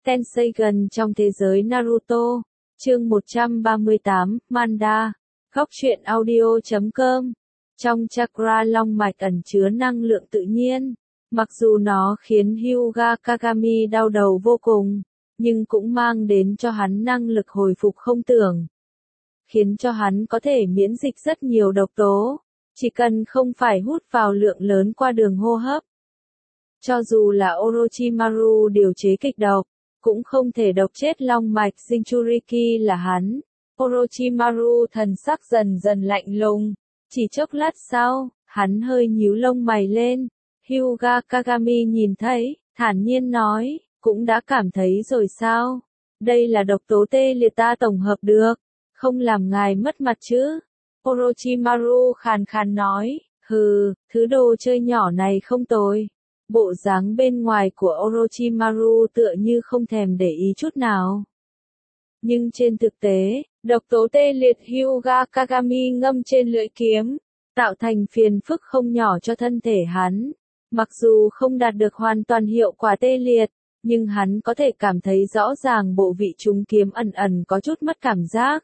Tenseigan trong thế giới Naruto. Chương 138, Manda. Góc truyện audio.com. Trong chakra long mạch ẩn chứa năng lượng tự nhiên. Mặc dù nó khiến Hyuga Kagami đau đầu vô cùng, nhưng cũng mang đến cho hắn năng lực hồi phục không tưởng. Khiến cho hắn có thể miễn dịch rất nhiều độc tố, chỉ cần không phải hút vào lượng lớn qua đường hô hấp. Cho dù là Orochimaru điều chế kịch độc, cũng không thể độc chết long mạch Jinchuriki là hắn. Orochimaru thần sắc dần dần lạnh lùng, chỉ chốc lát sau, hắn hơi nhíu lông mày lên. Hyuga Kagami nhìn thấy, thản nhiên nói, cũng đã cảm thấy rồi sao? Đây là độc tố tê liệt ta tổng hợp được, không làm ngài mất mặt chứ? Orochimaru khàn khàn nói, hừ, thứ đồ chơi nhỏ này không tồi. Bộ dáng bên ngoài của Orochimaru tựa như không thèm để ý chút nào. Nhưng trên thực tế, độc tố tê liệt Hyuga Kagami ngâm trên lưỡi kiếm, tạo thành phiền phức không nhỏ cho thân thể hắn. Mặc dù không đạt được hoàn toàn hiệu quả tê liệt, nhưng hắn có thể cảm thấy rõ ràng bộ vị trúng kiếm ẩn ẩn có chút mất cảm giác.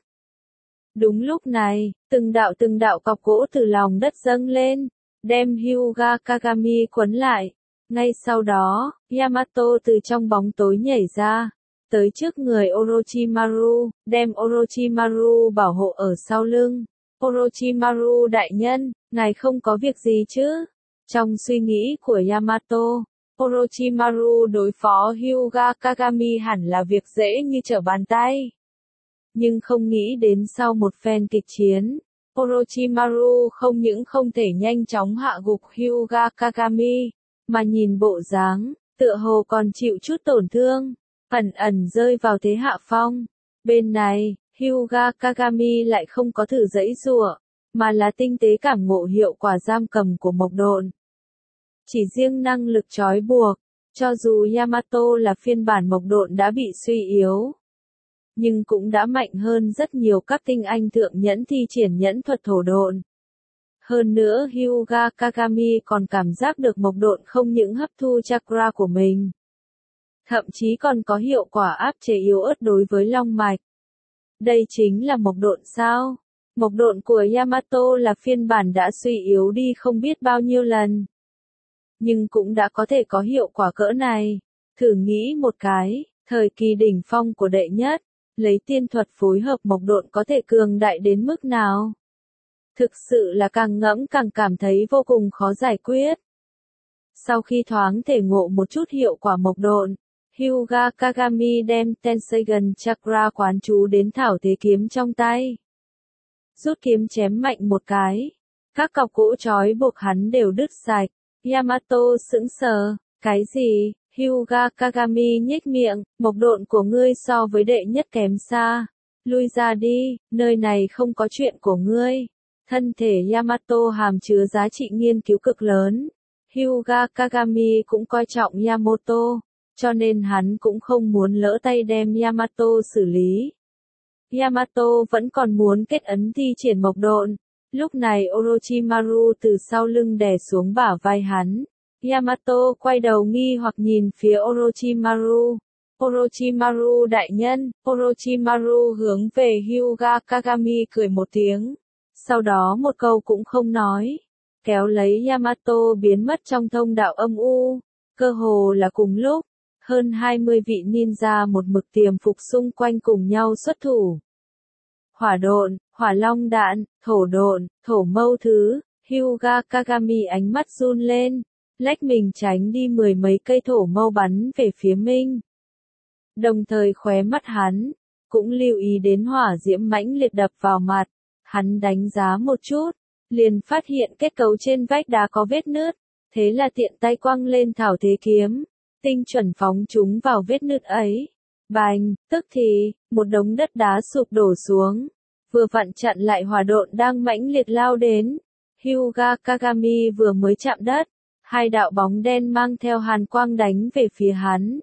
Đúng lúc này, từng đạo cọc gỗ từ lòng đất dâng lên, đem Hyuga Kagami quấn lại. Ngay sau đó, Yamato từ trong bóng tối nhảy ra, tới trước người Orochimaru, đem Orochimaru bảo hộ ở sau lưng. Orochimaru đại nhân, ngài không có việc gì chứ? Trong suy nghĩ của Yamato, Orochimaru đối phó Hyuga Kagami hẳn là việc dễ như trở bàn tay. Nhưng không nghĩ đến sau một phen kịch chiến, Orochimaru không những không thể nhanh chóng hạ gục Hyuga Kagami, mà nhìn bộ dáng, tựa hồ còn chịu chút tổn thương, ẩn ẩn rơi vào thế hạ phong. Bên này, Hyuga Kagami lại không có thử giãy giụa, mà là tinh tế cảm ngộ hiệu quả giam cầm của mộc độn. Chỉ riêng năng lực trói buộc, cho dù Yamato là phiên bản mộc độn đã bị suy yếu, nhưng cũng đã mạnh hơn rất nhiều các tinh anh thượng nhẫn thi triển nhẫn thuật thổ độn. Hơn nữa Hyuga Kagami còn cảm giác được mộc độn không những hấp thu chakra của mình, thậm chí còn có hiệu quả áp chế yếu ớt đối với long mạch. Đây chính là mộc độn sao? Mộc độn của Yamato là phiên bản đã suy yếu đi không biết bao nhiêu lần, nhưng cũng đã có thể có hiệu quả cỡ này. Thử nghĩ một cái, thời kỳ đỉnh phong của đệ nhất, lấy tiên thuật phối hợp mộc độn có thể cường đại đến mức nào? Thực sự là càng ngẫm càng cảm thấy vô cùng khó giải quyết. Sau khi thoáng thể ngộ một chút hiệu quả mộc độn, Hyuga Kagami đem Tenseigan Chakra quán chú đến thảo thế kiếm trong tay. Rút kiếm chém mạnh một cái, các cọc gỗ trói buộc hắn đều đứt sạch. Yamato sững sờ, cái gì? Hyuga Kagami nhếch miệng, mộc độn của ngươi so với đệ nhất kém xa. Lui ra đi, nơi này không có chuyện của ngươi. Thân thể Yamato hàm chứa giá trị nghiên cứu cực lớn. Hyuga Kagami cũng coi trọng Yamato, cho nên hắn cũng không muốn lỡ tay đem Yamato xử lý. Yamato vẫn còn muốn kết ấn thi triển mộc độn. Lúc này Orochimaru từ sau lưng đè xuống bả vai hắn. Yamato quay đầu nghi hoặc nhìn phía Orochimaru. Orochimaru đại nhân. Orochimaru hướng về Hyuga Kagami cười một tiếng. Sau đó một câu cũng không nói, kéo lấy Yamato biến mất trong thông đạo âm u. Cơ hồ là cùng lúc, hơn 20 vị ninja một mực tiềm phục xung quanh cùng nhau xuất thủ. Hỏa độn, hỏa long đạn, thổ độn, thổ mâu thứ. Hyuga Kagami ánh mắt run lên, lách mình tránh đi mười mấy cây thổ mâu bắn về phía mình. Đồng thời khóe mắt hắn cũng lưu ý đến hỏa diễm mãnh liệt đập vào mặt. Hắn đánh giá một chút, liền phát hiện kết cấu trên vách đá có vết nứt, thế là tiện tay quăng lên thảo thế kiếm, tinh chuẩn phóng chúng vào vết nứt ấy. Bành, tức thì, một đống đất đá sụp đổ xuống, vừa vặn chặn lại hỏa độn đang mãnh liệt lao đến. Hyuga Kagami vừa mới chạm đất, hai đạo bóng đen mang theo hàn quang đánh về phía hắn.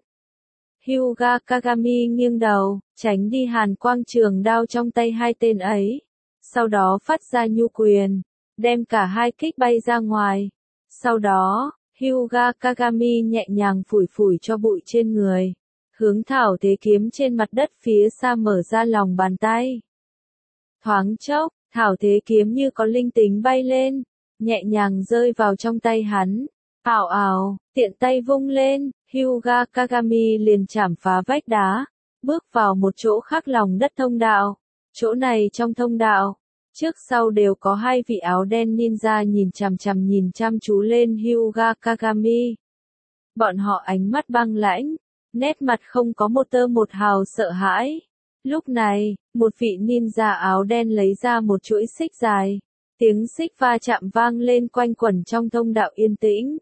Hyuga Kagami nghiêng đầu, tránh đi hàn quang trường đao trong tay hai tên ấy. Sau đó phát ra nhu quyền, đem cả hai kích bay ra ngoài. Sau đó, Hyuga Kagami nhẹ nhàng phủi phủi cho bụi trên người. hướng thảo thế kiếm trên mặt đất phía xa mở ra lòng bàn tay. Thoáng chốc, thảo thế kiếm như có linh tính bay lên, nhẹ nhàng rơi vào trong tay hắn. Ảo ảo, tiện tay vung lên, Hyuga Kagami liền chảm phá vách đá, bước vào một chỗ khác lòng đất thông đạo. Chỗ này trong thông đạo, trước sau đều có hai vị áo đen ninja nhìn chăm chú lên Hyuga Kagami. Bọn họ ánh mắt băng lãnh, nét mặt không có một tơ một hào sợ hãi. Lúc này, một vị ninja áo đen lấy ra một chuỗi xích dài. Tiếng xích va chạm vang lên quanh quẩn trong thông đạo yên tĩnh.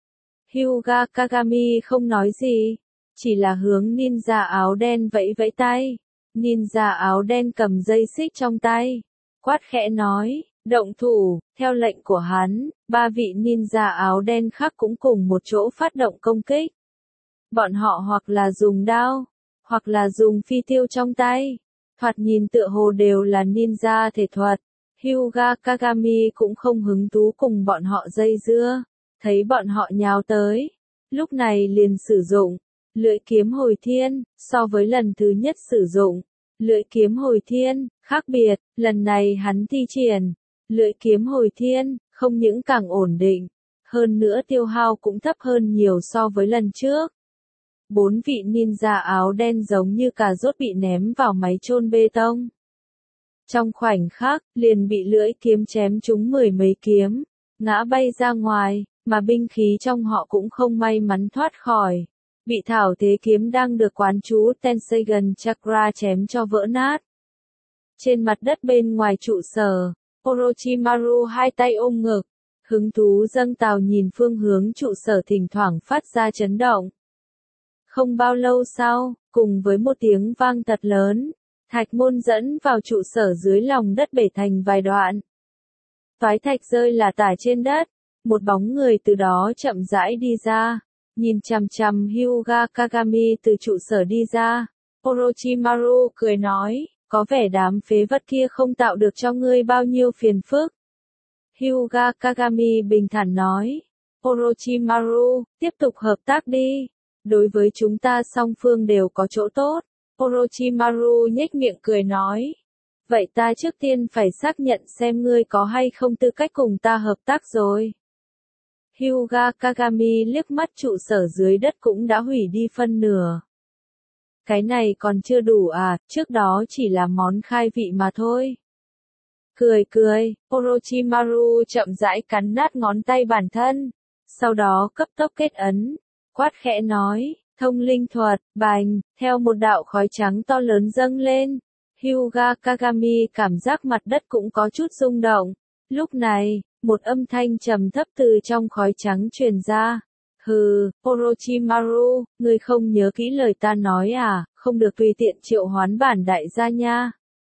Hyuga Kagami không nói gì, chỉ là hướng ninja áo đen vẫy vẫy tay. Ninja áo đen cầm dây xích trong tay, quát khẽ nói, động thủ. Theo lệnh của hắn, ba vị ninja áo đen khác cũng cùng một chỗ phát động công kích. Bọn họ hoặc là dùng đao, hoặc là dùng phi tiêu trong tay. Thoạt nhìn tựa hồ đều là ninja thể thuật. Hyuga Kagami cũng không hứng thú cùng bọn họ dây dưa. Thấy bọn họ nhào tới, lúc này liền sử dụng lưỡi kiếm hồi thiên. So với lần thứ nhất sử dụng lưỡi kiếm hồi thiên, khác biệt, lần này hắn thi triển lưỡi kiếm hồi thiên, không những càng ổn định, hơn nữa tiêu hao cũng thấp hơn nhiều so với lần trước. Bốn vị ninja áo đen giống như cà rốt bị ném vào máy chôn bê tông. Trong khoảnh khắc, liền bị lưỡi kiếm chém trúng mười mấy kiếm, ngã bay ra ngoài, mà binh khí trong họ cũng không may mắn thoát khỏi. Bị thảo thế kiếm đang được quán chú Tenseigan Chakra chém cho vỡ nát. Trên mặt đất bên ngoài trụ sở, Orochimaru hai tay ôm ngực, hứng thú dâng trào nhìn phương hướng trụ sở thỉnh thoảng phát ra chấn động. Không bao lâu sau, cùng với một tiếng vang thật lớn, thạch môn dẫn vào trụ sở dưới lòng đất bể thành vài đoạn. Toái thạch rơi là tả trên đất, một bóng người từ đó chậm rãi đi ra, nhìn chằm chằm Hyuga Kagami từ trụ sở đi ra. Orochimaru cười nói, có vẻ đám phế vật kia không tạo được cho ngươi bao nhiêu phiền phức. Hyuga Kagami bình thản nói, Orochimaru, tiếp tục hợp tác đi. Đối với chúng ta song phương đều có chỗ tốt. Orochimaru nhếch miệng cười nói. Vậy ta trước tiên phải xác nhận xem ngươi có hay không tư cách cùng ta hợp tác rồi. Hyuga Kagami liếc mắt trụ sở dưới đất cũng đã hủy đi phân nửa. Cái này còn chưa đủ à, trước đó chỉ là món khai vị mà thôi. Cười cười, Orochimaru chậm rãi cắn nát ngón tay bản thân. Sau đó cấp tốc kết ấn. Quát khẽ nói, thông linh thuật, bành, theo một đạo khói trắng to lớn dâng lên. Hyuga Kagami cảm giác mặt đất cũng có chút rung động. Lúc này, một âm thanh trầm thấp từ trong khói trắng truyền ra. Hừ, Orochimaru, ngươi không nhớ kỹ lời ta nói à, không được tùy tiện triệu hoán bản đại gia nha.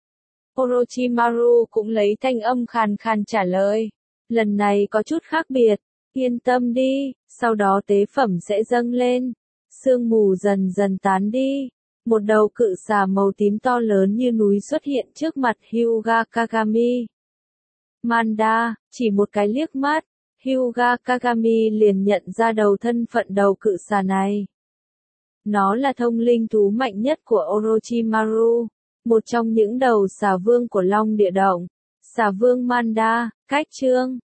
Orochimaru cũng lấy thanh âm khàn khàn trả lời. Lần này có chút khác biệt, yên tâm đi, sau đó tế phẩm sẽ dâng lên. Sương mù dần dần tán đi. Một đầu cự xà màu tím to lớn như núi xuất hiện trước mặt Hyuga Kagami. Manda, chỉ một cái liếc mắt, Hyuga Kagami liền nhận ra đầu thân phận đầu cự xà này. Nó là thông linh thú mạnh nhất của Orochimaru, một trong những đầu xà vương của Long Địa Động. Xà vương Manda, cách chương.